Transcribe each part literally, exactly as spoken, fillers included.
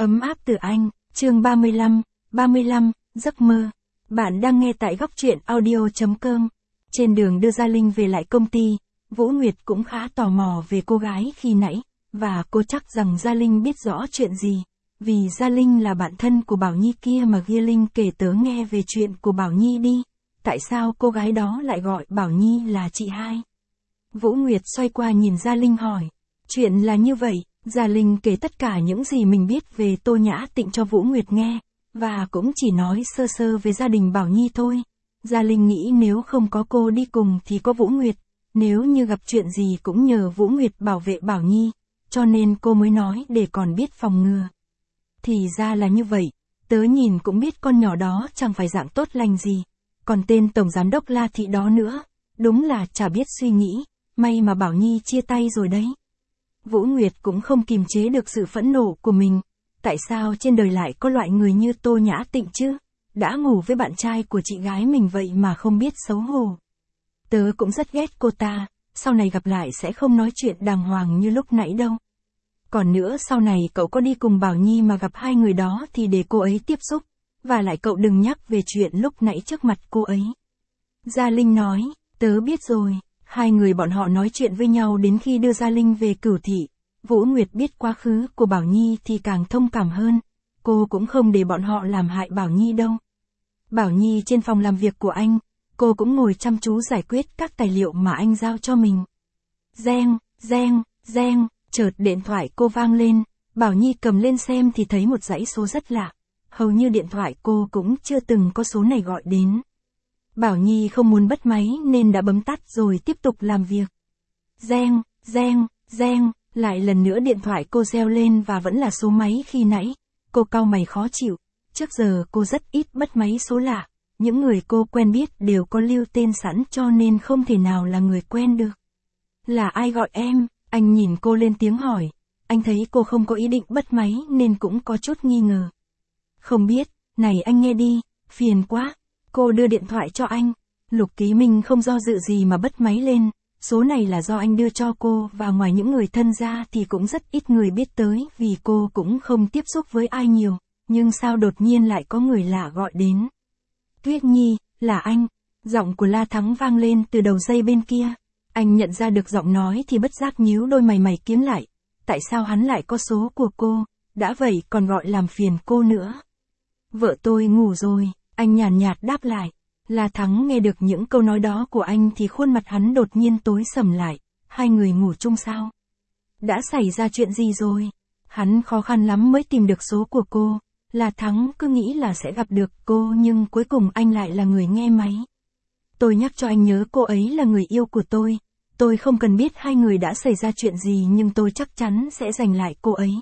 Ấm áp từ anh, chương ba mươi lăm, ba mươi lăm, giấc mơ. Bạn đang nghe tại góc truyện audio.com. Trên đường đưa Gia Linh về lại công ty, Vũ Nguyệt cũng khá tò mò về cô gái khi nãy, và cô chắc rằng Gia Linh biết rõ chuyện gì. Vì Gia Linh là bạn thân của Bảo Nhi kia mà Gia Linh kể tớ nghe về chuyện của Bảo Nhi đi. Tại sao cô gái đó lại gọi Bảo Nhi là chị hai? Vũ Nguyệt xoay qua nhìn Gia Linh hỏi. Chuyện là như vậy, Gia Linh kể tất cả những gì mình biết về Tô Nhã Tịnh cho Vũ Nguyệt nghe, và cũng chỉ nói sơ sơ về gia đình Bảo Nhi thôi. Gia Linh nghĩ nếu không có cô đi cùng thì có Vũ Nguyệt, nếu như gặp chuyện gì cũng nhờ Vũ Nguyệt bảo vệ Bảo Nhi, cho nên cô mới nói để còn biết phòng ngừa. Thì ra là như vậy, tớ nhìn cũng biết con nhỏ đó chẳng phải dạng tốt lành gì, còn tên Tổng Giám đốc La Thị đó nữa, đúng là chả biết suy nghĩ, may mà Bảo Nhi chia tay rồi đấy. Vũ Nguyệt cũng không kìm chế được sự phẫn nộ của mình, tại sao trên đời lại có loại người như Tô Nhã Tịnh chứ, đã ngủ với bạn trai của chị gái mình vậy mà không biết xấu hổ. Tớ cũng rất ghét cô ta, sau này gặp lại sẽ không nói chuyện đàng hoàng như lúc nãy đâu. Còn nữa sau này cậu có đi cùng Bảo Nhi mà gặp hai người đó thì để cô ấy tiếp xúc, và lại cậu đừng nhắc về chuyện lúc nãy trước mặt cô ấy. Gia Linh nói, tớ biết rồi. Hai người bọn họ nói chuyện với nhau đến khi đưa Gia Linh về Cửu Thị. Vũ Nguyệt biết quá khứ của Bảo Nhi thì càng thông cảm hơn, cô cũng không để bọn họ làm hại Bảo Nhi đâu. Bảo Nhi trên phòng làm việc của anh, cô cũng ngồi chăm chú giải quyết các tài liệu mà anh giao cho mình. Reng, reng, reng, chợt điện thoại cô vang lên, Bảo Nhi cầm lên xem thì thấy một dãy số rất lạ, hầu như điện thoại cô cũng chưa từng có số này gọi đến. Bảo Nhi không muốn bắt máy nên đã bấm tắt rồi tiếp tục làm việc. Reng, reng, reng, lại lần nữa điện thoại cô reo lên và vẫn là số máy khi nãy. Cô cau mày khó chịu, trước giờ cô rất ít bắt máy số lạ, những người cô quen biết đều có lưu tên sẵn cho nên không thể nào là người quen được. Là ai gọi em? Anh nhìn cô lên tiếng hỏi, anh thấy cô không có ý định bắt máy nên cũng có chút nghi ngờ. Không biết, này anh nghe đi, phiền quá. Cô đưa điện thoại cho anh, Lục Ký Minh không do dự gì mà bật máy lên, số này là do anh đưa cho cô và ngoài những người thân ra thì cũng rất ít người biết tới vì cô cũng không tiếp xúc với ai nhiều, nhưng sao đột nhiên lại có người lạ gọi đến. Tuyết Nhi, là anh, giọng của La Thắng vang lên từ đầu dây bên kia, anh nhận ra được giọng nói thì bất giác nhíu đôi mày mày kiếm lại, tại sao hắn lại có số của cô, đã vậy còn gọi làm phiền cô nữa. Vợ tôi ngủ rồi. Anh nhàn nhạt đáp lại. La Thắng nghe được những câu nói đó của anh thì khuôn mặt hắn đột nhiên tối sầm lại. Hai người ngủ chung sao? Đã xảy ra chuyện gì rồi? Hắn khó khăn lắm mới tìm được số của cô. La Thắng cứ nghĩ là sẽ gặp được cô nhưng cuối cùng anh lại là người nghe máy. Tôi nhắc cho anh nhớ cô ấy là người yêu của tôi. Tôi không cần biết hai người đã xảy ra chuyện gì nhưng tôi chắc chắn sẽ giành lại cô ấy.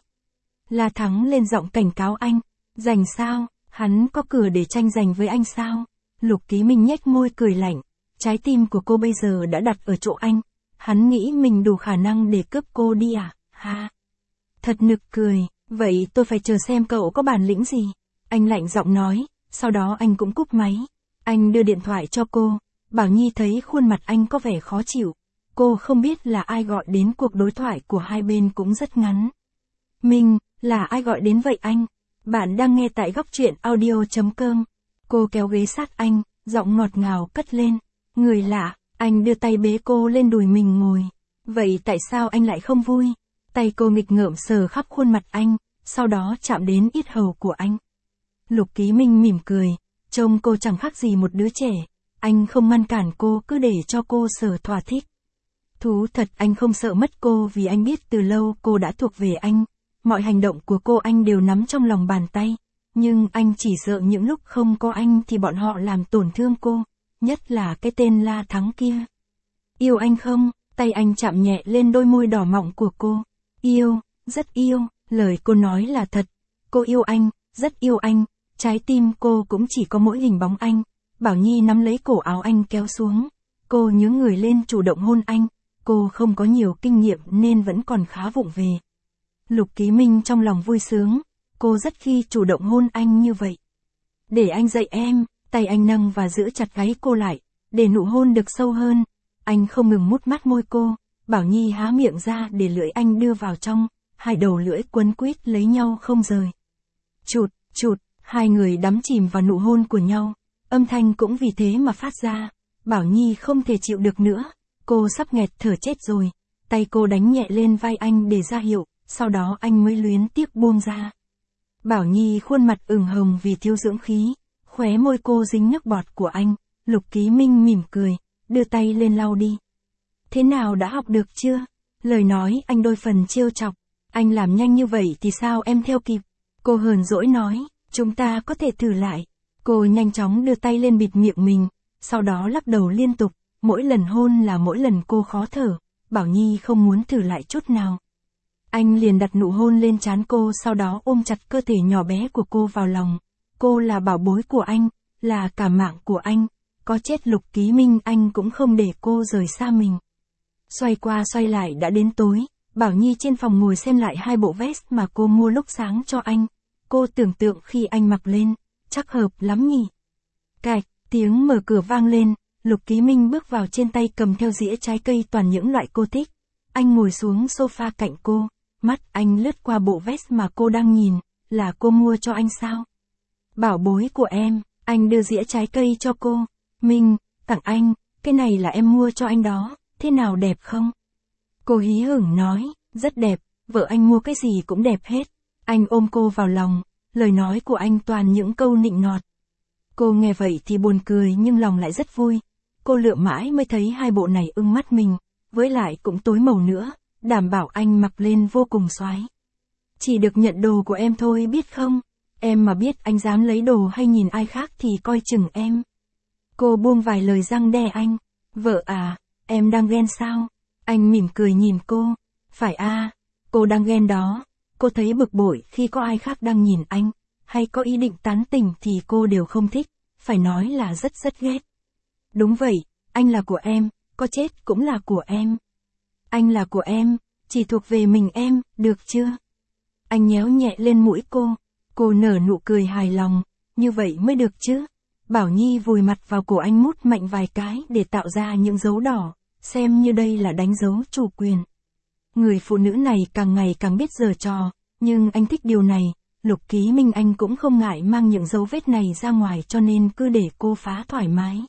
La Thắng lên giọng cảnh cáo anh. Giành sao? Hắn có cửa để tranh giành với anh sao? Lục Ký Minh nhếch môi cười lạnh. Trái tim của cô bây giờ đã đặt ở chỗ anh. Hắn nghĩ mình đủ khả năng để cướp cô đi à? Ha! Thật nực cười. Vậy tôi phải chờ xem cậu có bản lĩnh gì. Anh lạnh giọng nói. Sau đó anh cũng cúp máy. Anh đưa điện thoại cho cô. Bảo Nhi thấy khuôn mặt anh có vẻ khó chịu. Cô không biết là ai gọi đến, cuộc đối thoại của hai bên cũng rất ngắn. Minh, là ai gọi đến vậy anh? Bạn đang nghe tại góc truyện audio.com. Cô kéo ghế sát anh, giọng ngọt ngào cất lên. Người lạ, anh đưa tay bế cô lên đùi mình ngồi. Vậy tại sao anh lại không vui? Tay cô nghịch ngợm sờ khắp khuôn mặt anh, sau đó chạm đến yết hầu của anh. Lục Ký Minh mỉm cười, trông cô chẳng khác gì một đứa trẻ. Anh không ngăn cản cô, cứ để cho cô sờ thỏa thích. Thú thật anh không sợ mất cô vì anh biết từ lâu cô đã thuộc về anh. Mọi hành động của cô anh đều nắm trong lòng bàn tay, nhưng anh chỉ sợ những lúc không có anh thì bọn họ làm tổn thương cô, nhất là cái tên La Thắng kia. Yêu anh không? Tay anh chạm nhẹ lên đôi môi đỏ mọng của cô. Yêu, rất yêu, lời cô nói là thật. Cô yêu anh, rất yêu anh, trái tim cô cũng chỉ có mỗi hình bóng anh. Bảo Nhi nắm lấy cổ áo anh kéo xuống. Cô nhướng người lên chủ động hôn anh, cô không có nhiều kinh nghiệm nên vẫn còn khá vụng về. Lục Ký Minh trong lòng vui sướng, cô rất khi chủ động hôn anh như vậy. Để anh dạy em, tay anh nâng và giữ chặt gáy cô lại, để nụ hôn được sâu hơn. Anh không ngừng mút mát môi cô, Bảo Nhi há miệng ra để lưỡi anh đưa vào trong, hai đầu lưỡi quấn quýt lấy nhau không rời. Chụt, chụt, hai người đắm chìm vào nụ hôn của nhau. Âm thanh cũng vì thế mà phát ra. Bảo Nhi không thể chịu được nữa. Cô sắp nghẹt thở chết rồi. Tay cô đánh nhẹ lên vai anh để ra hiệu, sau đó anh mới luyến tiếc buông ra. Bảo Nhi khuôn mặt ửng hồng vì thiếu dưỡng khí. Khóe môi cô dính nước bọt của anh. Lục Ký Minh mỉm cười, đưa tay lên lau đi. Thế nào, đã học được chưa? Lời nói anh đôi phần trêu chọc. Anh làm nhanh như vậy thì sao em theo kịp? Cô hờn dỗi nói, chúng ta có thể thử lại. Cô nhanh chóng đưa tay lên bịt miệng mình, sau đó lắc đầu liên tục. Mỗi lần hôn là mỗi lần cô khó thở. Bảo Nhi không muốn thử lại chút nào. Anh liền đặt nụ hôn lên trán cô, sau đó ôm chặt cơ thể nhỏ bé của cô vào lòng. Cô là bảo bối của anh, là cả mạng của anh. Có chết Lục Ký Minh anh cũng không để cô rời xa mình. Xoay qua xoay lại đã đến tối. Bảo Nhi trên phòng ngồi xem lại hai bộ vest mà cô mua lúc sáng cho anh. Cô tưởng tượng khi anh mặc lên, chắc hợp lắm nhỉ. Cạch, tiếng mở cửa vang lên. Lục Ký Minh bước vào, trên tay cầm theo dĩa trái cây toàn những loại cô thích. Anh ngồi xuống sofa cạnh cô. Mắt anh lướt qua bộ vest mà cô đang nhìn. Là cô mua cho anh sao? Bảo bối của em. Anh đưa dĩa trái cây cho cô. Minh, tặng anh, cái này là em mua cho anh đó, thế nào, đẹp không? Cô hí hửng nói, rất đẹp, vợ anh mua cái gì cũng đẹp hết. Anh ôm cô vào lòng, lời nói của anh toàn những câu nịnh nọt. Cô nghe vậy thì buồn cười nhưng lòng lại rất vui. Cô lựa mãi mới thấy hai bộ này ưng mắt mình, với lại cũng tối màu nữa, đảm bảo anh mặc lên vô cùng xoái. Chỉ được nhận đồ của em thôi biết không? Em mà biết anh dám lấy đồ hay nhìn ai khác thì coi chừng em. Cô buông vài lời răng đe anh. Vợ à, em đang ghen sao? Anh mỉm cười nhìn cô. Phải à, cô đang ghen đó. Cô thấy bực bội khi có ai khác đang nhìn anh, hay có ý định tán tỉnh thì cô đều không thích, phải nói là rất rất ghét. Đúng vậy, anh là của em, có chết cũng là của em. Anh là của em, chỉ thuộc về mình em, được chưa? Anh nhéo nhẹ lên mũi cô. Cô nở nụ cười hài lòng, như vậy mới được chứ. Bảo Nhi vùi mặt vào cổ anh, mút mạnh vài cái để tạo ra những dấu đỏ, xem như đây là đánh dấu chủ quyền. Người phụ nữ này càng ngày càng biết giở trò, nhưng anh thích điều này. Lục Ký Minh anh cũng không ngại mang những dấu vết này ra ngoài, cho nên cứ để cô phá thoải mái.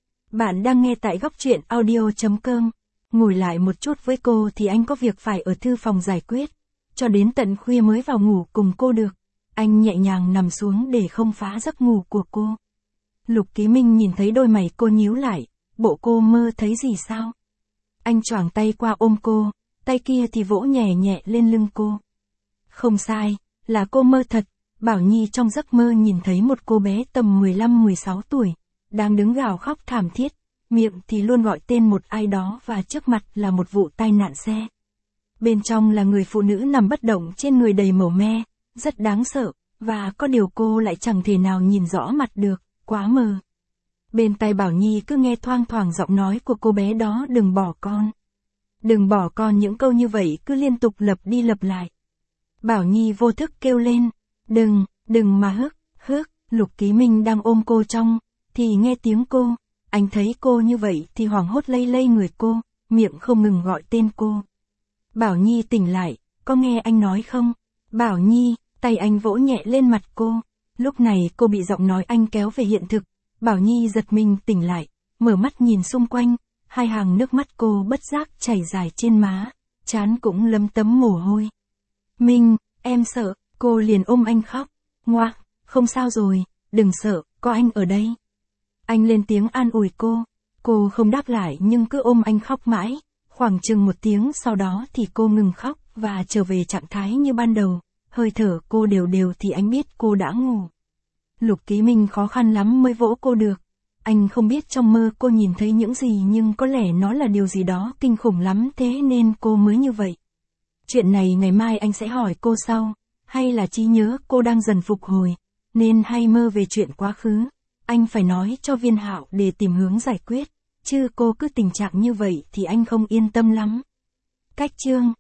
Bạn đang nghe tại góc truyện audio chấm com. Ngồi lại một chút với cô thì anh có việc phải ở thư phòng giải quyết. Cho đến tận khuya mới vào ngủ cùng cô được. Anh nhẹ nhàng nằm xuống để không phá giấc ngủ của cô. Lục Ký Minh nhìn thấy đôi mày cô nhíu lại. Bộ cô mơ thấy gì sao? Anh choàng tay qua ôm cô, tay kia thì vỗ nhẹ nhẹ lên lưng cô. Không sai, là cô mơ thật. Bảo Nhi trong giấc mơ nhìn thấy một cô bé tầm mười lăm mười sáu tuổi, đang đứng gào khóc thảm thiết, miệng thì luôn gọi tên một ai đó và trước mặt là một vụ tai nạn xe. Bên trong là người phụ nữ nằm bất động, trên người đầy màu me, rất đáng sợ, và có điều cô lại chẳng thể nào nhìn rõ mặt được, quá mờ. Bên tai Bảo Nhi cứ nghe thoang thoảng giọng nói của cô bé đó, đừng bỏ con. Đừng bỏ con, những câu như vậy cứ liên tục lặp đi lặp lại. Bảo Nhi vô thức kêu lên, đừng, đừng mà hức, hức. Lục Ký Minh đang ôm cô trong, thì nghe tiếng cô. Anh thấy cô như vậy thì hoảng hốt lay lay người cô, miệng không ngừng gọi tên cô. Bảo Nhi tỉnh lại, có nghe anh nói không? Bảo Nhi, tay anh vỗ nhẹ lên mặt cô. Lúc này cô bị giọng nói anh kéo về hiện thực. Bảo Nhi giật mình tỉnh lại, mở mắt nhìn xung quanh, hai hàng nước mắt cô bất giác chảy dài trên má, trán cũng lấm tấm mồ hôi. Minh, em sợ, cô liền ôm anh khóc. Ngoác, không sao rồi, đừng sợ, có anh ở đây. Anh lên tiếng an ủi cô. Cô không đáp lại nhưng cứ ôm anh khóc mãi. Khoảng chừng một tiếng sau đó thì cô ngừng khóc và trở về trạng thái như ban đầu. Hơi thở cô đều đều thì anh biết cô đã ngủ. Lục Ký Minh khó khăn lắm mới vỗ cô được. Anh không biết trong mơ cô nhìn thấy những gì, nhưng có lẽ nó là điều gì đó kinh khủng lắm, thế nên cô mới như vậy. Chuyện này ngày mai anh sẽ hỏi cô sau. Hay là trí nhớ cô đang dần phục hồi, nên hay mơ về chuyện quá khứ. Anh phải nói cho Viên Hạo để tìm hướng giải quyết. Chứ cô cứ tình trạng như vậy thì anh không yên tâm lắm. Cách chương